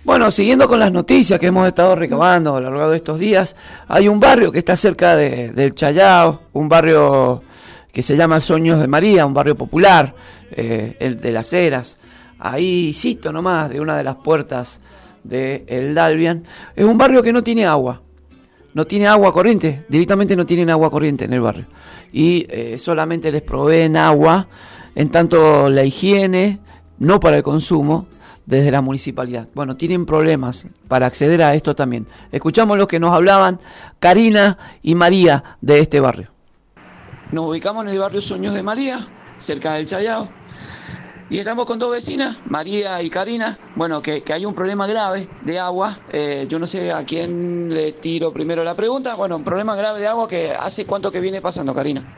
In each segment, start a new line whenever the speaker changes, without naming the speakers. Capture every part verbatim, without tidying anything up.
Bueno, siguiendo con las noticias que hemos estado recabando a lo largo de estos días, hay un barrio que está cerca de, del Chayao, un barrio que se llama Sueños de María, un barrio popular, eh, el de Las Heras, ahí cito nomás, de una de las puertas de El Dalvian. Es un barrio que no tiene agua, no tiene agua corriente, directamente no tienen agua corriente en el barrio, y eh, solamente les proveen agua, en tanto la higiene, no para el consumo, desde la municipalidad. Bueno, tienen problemas para acceder a esto también. Escuchamos lo que nos hablaban Karina y María de este barrio.
Nos ubicamos en el barrio Sueños de María, cerca del Chayao, y estamos con dos vecinas, María y Karina. Bueno, que, que hay un problema grave de agua. Eh, yo no sé a quién le tiro primero la pregunta. Bueno, un problema grave de agua que hace cuánto que viene pasando, Karina.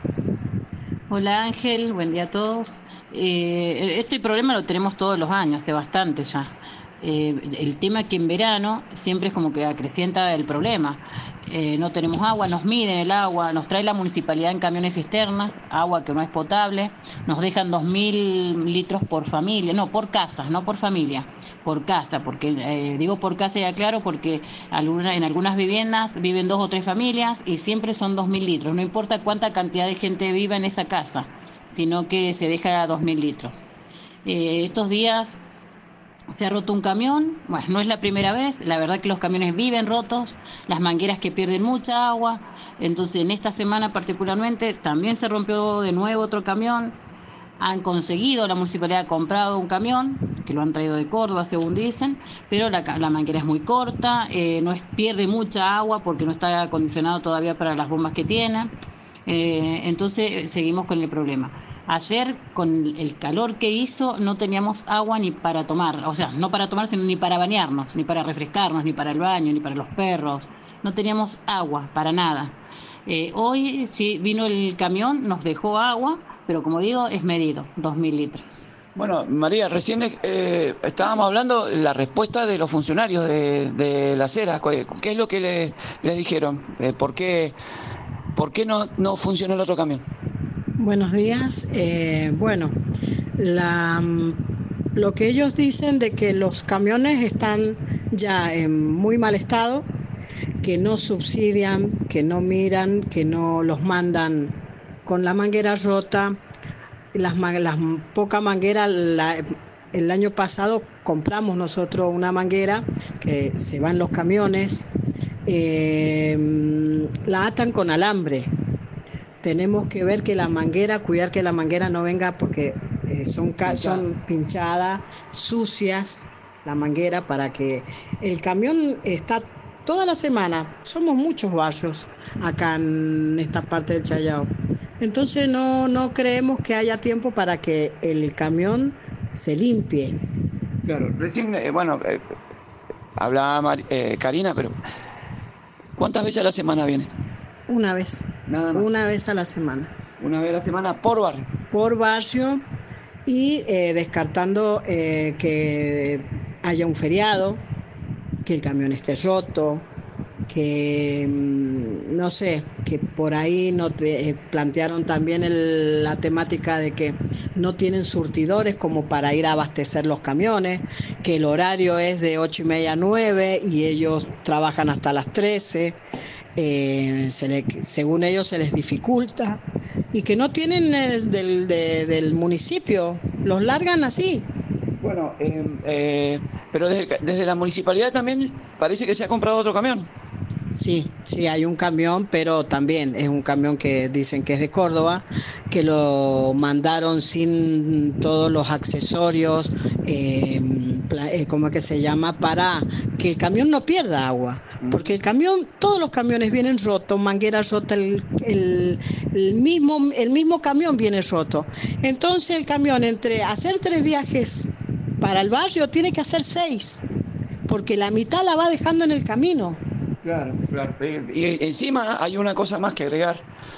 Hola Ángel, buen día a todos. Eh, este problema lo tenemos todos los años, hace bastante ya. Eh, el tema es que en verano siempre es como que acrecienta el problema. Eh, no tenemos agua, nos miden el agua, nos trae la municipalidad en camiones cisternas, agua que no es potable, nos dejan dos mil litros por familia, no, por casa, no por familia, por casa, porque eh, digo por casa y aclaro porque alguna, en algunas viviendas viven dos o tres familias y siempre son dos mil litros, no importa cuánta cantidad de gente viva en esa casa, sino que se deja dos mil litros. Eh, estos días se ha roto un camión, bueno, no es la primera vez, la verdad que los camiones viven rotos, las mangueras que pierden mucha agua, entonces en esta semana particularmente también se rompió de nuevo otro camión, han conseguido, la municipalidad ha comprado un camión, que lo han traído de Córdoba según dicen, pero la, la manguera es muy corta, eh, no es, pierde mucha agua porque no está acondicionado todavía para las bombas que tiene. Eh, entonces seguimos con el problema. Ayer con el calor que hizo no teníamos agua ni para tomar, o sea, no para tomar sino ni para bañarnos, ni para refrescarnos, ni para el baño, ni para los perros, no teníamos agua para nada. Eh, hoy sí vino el camión, nos dejó agua, pero como digo es medido, dos mil litros.
Bueno, María, recién eh, estábamos hablando de la respuesta de los funcionarios de, de Las Heras. ¿Qué es lo que les, les dijeron? Eh, ¿Por qué, por qué no, no funcionó el otro camión?
Buenos días. Eh, bueno, la, lo que ellos dicen de que los camiones están ya en muy mal estado, que no subsidian, que no miran, que no los mandan con la manguera rota. Las, las poca manguera, la, el año pasado compramos nosotros una manguera que se va en los camiones, eh, la atan con alambre. Tenemos que ver que la manguera, cuidar que la manguera no venga porque eh, son, son pinchadas, sucias, la manguera, para que el camión está toda la semana. Somos muchos barrios acá en esta parte del Chayao. Entonces no, no creemos que haya tiempo para que el camión se limpie.
Claro, recién, eh, bueno, eh, hablaba Mar- eh, Karina, pero ¿cuántas veces a la semana viene?
Una vez,
Nada más.
Una vez a la semana.
Una vez a la semana por barrio.
Por barrio y eh, descartando eh, que haya un feriado, que el camión esté roto, que no sé, que por ahí no te, eh, plantearon también el, la temática de que no tienen surtidores como para ir a abastecer los camiones, que el horario es de ocho y media a nueve y ellos trabajan hasta las trece. Eh, se le, según ellos se les dificulta y que no tienen eh, del, de, del municipio, los largan así.
Bueno, eh, eh, pero desde, desde la municipalidad también parece que se ha comprado otro camión.
Sí, sí, hay un camión, pero también es un camión que dicen que es de Córdoba, que lo mandaron sin todos los accesorios, eh, ¿cómo es que se llama? Para que el camión no pierda agua. Porque el camión, todos los camiones vienen rotos, manguera rota, el, el, el, mismo, el mismo camión viene roto. Entonces el camión, entre hacer tres viajes para el barrio, tiene que hacer seis, porque la mitad la va dejando en el camino.
Claro, claro. Y encima hay una cosa más que agregar.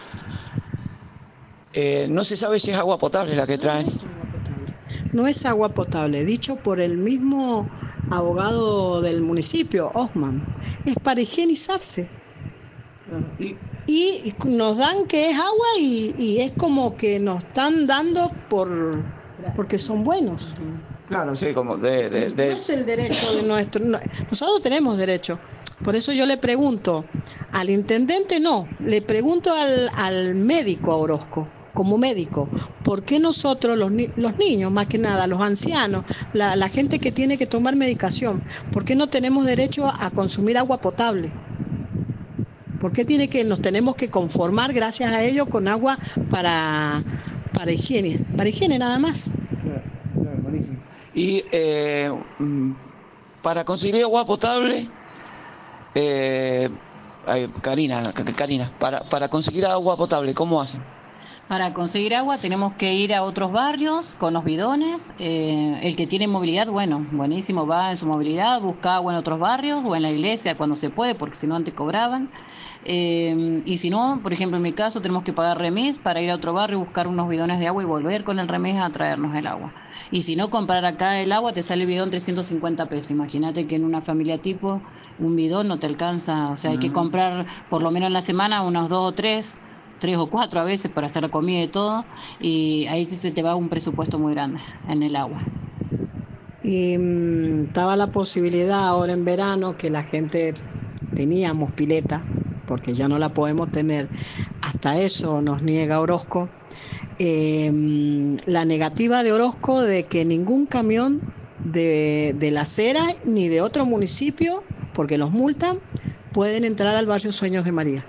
Eh, no se sabe si es agua potable la que traen.
No es agua potable, dicho por el mismo abogado del municipio, Osman, es para higienizarse. Y, y nos dan que es agua y, y es como que nos están dando por porque son buenos.
Claro, sí, como de... de, de...
No es el derecho de nuestro... no, nosotros tenemos derecho. Por eso yo le pregunto al intendente, no, le pregunto al, al médico a Orozco, como médico, ¿por qué nosotros, los, ni los niños, más que nada, los ancianos, la, la gente que tiene que tomar medicación, ¿por qué no tenemos derecho a consumir agua potable? ¿Por qué tiene que, nos tenemos que conformar, gracias a ello, con agua para, para higiene? Para higiene nada más.
Claro, claro, buenísimo. Y eh, para conseguir agua potable, eh, ay, Karina, Karina, para, para conseguir agua potable, ¿cómo hacen?
Para conseguir agua tenemos que ir a otros barrios con los bidones. Eh, el que tiene movilidad, bueno, buenísimo, va en su movilidad, busca agua en otros barrios o en la iglesia cuando se puede, porque si no antes cobraban. Eh, y si no, por ejemplo, en mi caso, tenemos que pagar remis para ir a otro barrio, buscar unos bidones de agua y volver con el remis a traernos el agua. Y si no, comprar acá el agua, te sale el bidón trescientos cincuenta pesos. Imagínate que en una familia tipo, un bidón no te alcanza. O sea, hay que comprar por lo menos en la semana unos dos o tres, tres o cuatro a veces para hacer la comida y todo. Y ahí se te va un presupuesto muy grande en el agua.
Y mmm, estaba la posibilidad ahora en verano que la gente teníamos pileta, porque ya no la podemos tener, hasta eso nos niega Orozco, eh, la negativa de Orozco de que ningún camión de, de la acera ni de otro municipio, porque los multan, pueden entrar al barrio Sueños de María.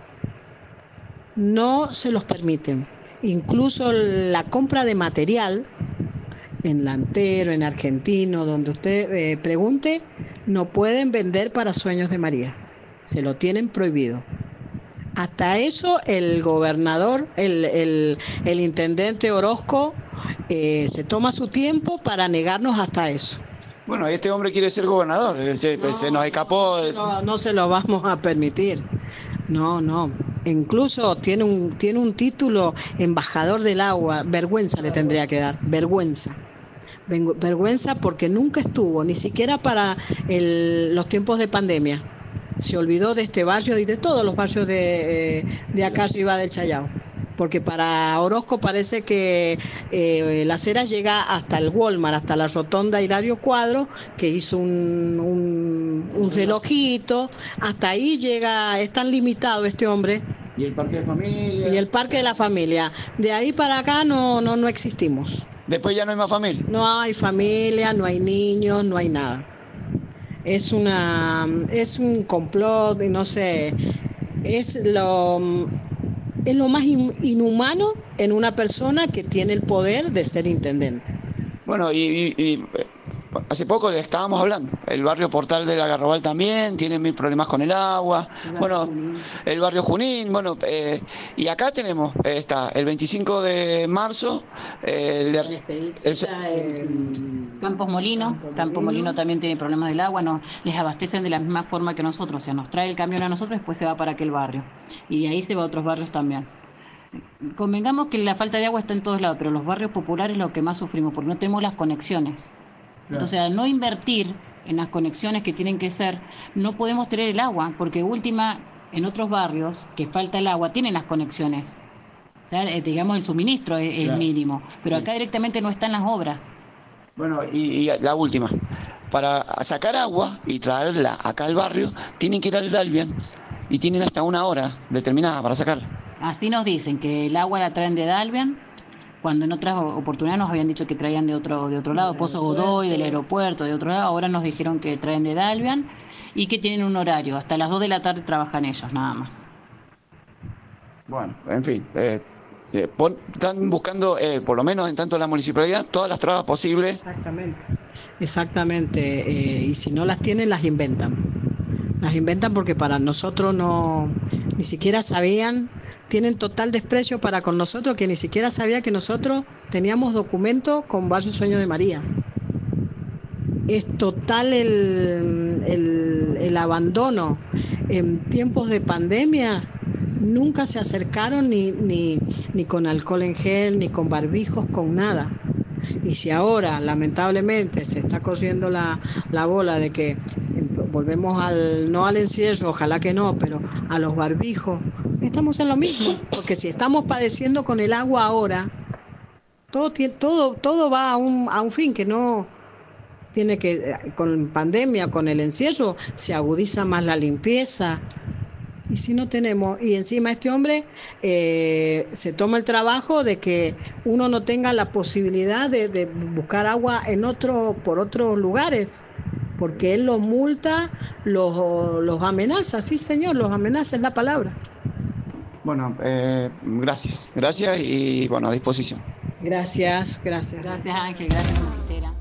No se los permiten. Incluso la compra de material en Lantero, en Argentino, donde usted eh, pregunte, no pueden vender para Sueños de María. Se lo tienen prohibido. Hasta eso el gobernador, el, el, el intendente Orozco, eh, se toma su tiempo para negarnos hasta eso.
Bueno, este hombre quiere ser gobernador, se, no, se nos escapó.
No, no, no se lo vamos a permitir. No, no. Incluso tiene un, tiene un título embajador del agua. Vergüenza le tendría que dar, vergüenza. Vergüenza porque nunca estuvo, ni siquiera para el, los tiempos de pandemia. Se olvidó de este barrio y de todos los barrios de, de acá arriba del Chayao. Porque para Orozco parece que eh, la acera llega hasta el Walmart, hasta la rotonda Hilario Cuadro, que hizo un, un, un relojito. Hasta ahí llega, es tan limitado este hombre.
¿Y el parque de familia?
Y el parque de la familia. De ahí para acá no, no, no existimos.
¿Después ya no hay más familia?
No hay familia, no hay niños, no hay nada. Es una, es un complot y no sé, es lo, es lo más inhumano en una persona que tiene el poder de ser intendente.
Bueno, y, y, y hace poco le estábamos hablando, el barrio Portal de la Garrobal también tiene mil problemas con el agua, el bueno, Junín. El barrio Junín, bueno, eh, y acá tenemos, eh, está el veinticinco de marzo, eh, el,
el, el, Campos Molino, Campos Molino también tiene problemas del agua, nos, les abastecen de la misma forma que nosotros, o sea, nos trae el camión a nosotros y después se va para aquel barrio, y de ahí se va a otros barrios también. Convengamos que la falta de agua está en todos lados, pero los barrios populares es lo que más sufrimos, porque no tenemos las conexiones. Entonces, al no invertir en las conexiones que tienen que ser, no podemos tener el agua, porque última, en otros barrios que falta el agua, tienen las conexiones. O sea, digamos, el suministro es el claro. mínimo, pero sí. Acá directamente no están las obras.
Bueno, y, y la última, para sacar agua y traerla acá al barrio, tienen que ir al Dalvian y tienen hasta una hora determinada para sacarla.
Así nos dicen, que el agua la traen de Dalvian, cuando en otras oportunidades nos habían dicho que traían de otro de otro lado, Pozo Godoy, del aeropuerto, de otro lado, ahora nos dijeron que traen de Dalvian y que tienen un horario, hasta las dos de la tarde trabajan ellos, nada más.
Bueno, en fin, eh, eh, pon, están buscando, eh, por lo menos en tanto la municipalidad, todas las trabas posibles.
Exactamente, exactamente, eh, y si no las tienen, las inventan. Las inventan porque para nosotros no, ni siquiera sabían. Tienen total desprecio para con nosotros, que ni siquiera sabía que nosotros teníamos documentos con Barrio Sueños de María. Es total el, el, el abandono. En tiempos de pandemia nunca se acercaron ni, ni, ni con alcohol en gel, ni con barbijos, con nada. Y si ahora, lamentablemente, se está corriendo la, la bola de que volvemos al, no al encierro, ojalá que no, pero a los barbijos, estamos en lo mismo, porque si estamos padeciendo con el agua ahora, todo todo todo va a un, a un fin que no, tiene que, con pandemia, con el encierro, se agudiza más la limpieza. Y si no tenemos, y encima este hombre eh, se toma el trabajo de que uno no tenga la posibilidad de, de buscar agua en otro, por otros lugares, porque él los multa, los, los amenaza, sí señor, los amenaza es la palabra.
Bueno, eh, gracias, gracias y bueno, a disposición.
Gracias, gracias.
Gracias Ángel, gracias mosquitera.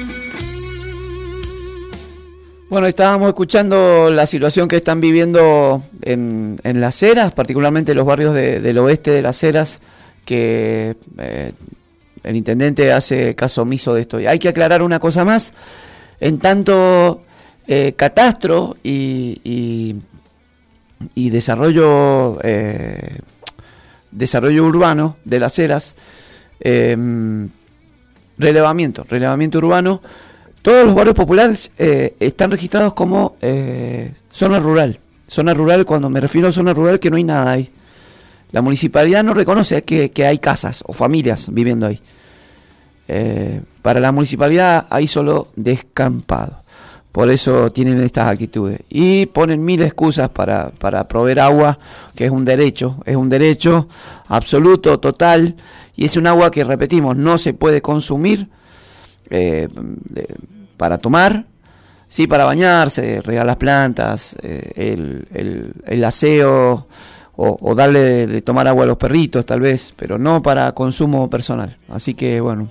Bueno, estábamos escuchando la situación que están viviendo en, en Las Heras, particularmente los barrios de, del oeste de Las Heras, que eh, el intendente hace caso omiso de esto. Y hay que aclarar una cosa más, en tanto eh, catastro y, y, y desarrollo, eh, desarrollo urbano de Las Heras, eh, relevamiento, relevamiento urbano, todos los barrios populares eh, están registrados como eh, zona rural. Zona rural, cuando me refiero a zona rural, que no hay nada ahí. La municipalidad no reconoce que, que hay casas o familias viviendo ahí. Eh, para la municipalidad hay solo descampado. Por eso tienen estas actitudes. Y ponen mil excusas para, para proveer agua, que es un derecho. Es un derecho absoluto, total. Y es un agua que, repetimos, no se puede consumir. Eh, de, para tomar, sí, para bañarse, regar las plantas, eh, el, el, el aseo o, o darle de, de tomar agua a los perritos tal vez, pero no para consumo personal. Así que bueno,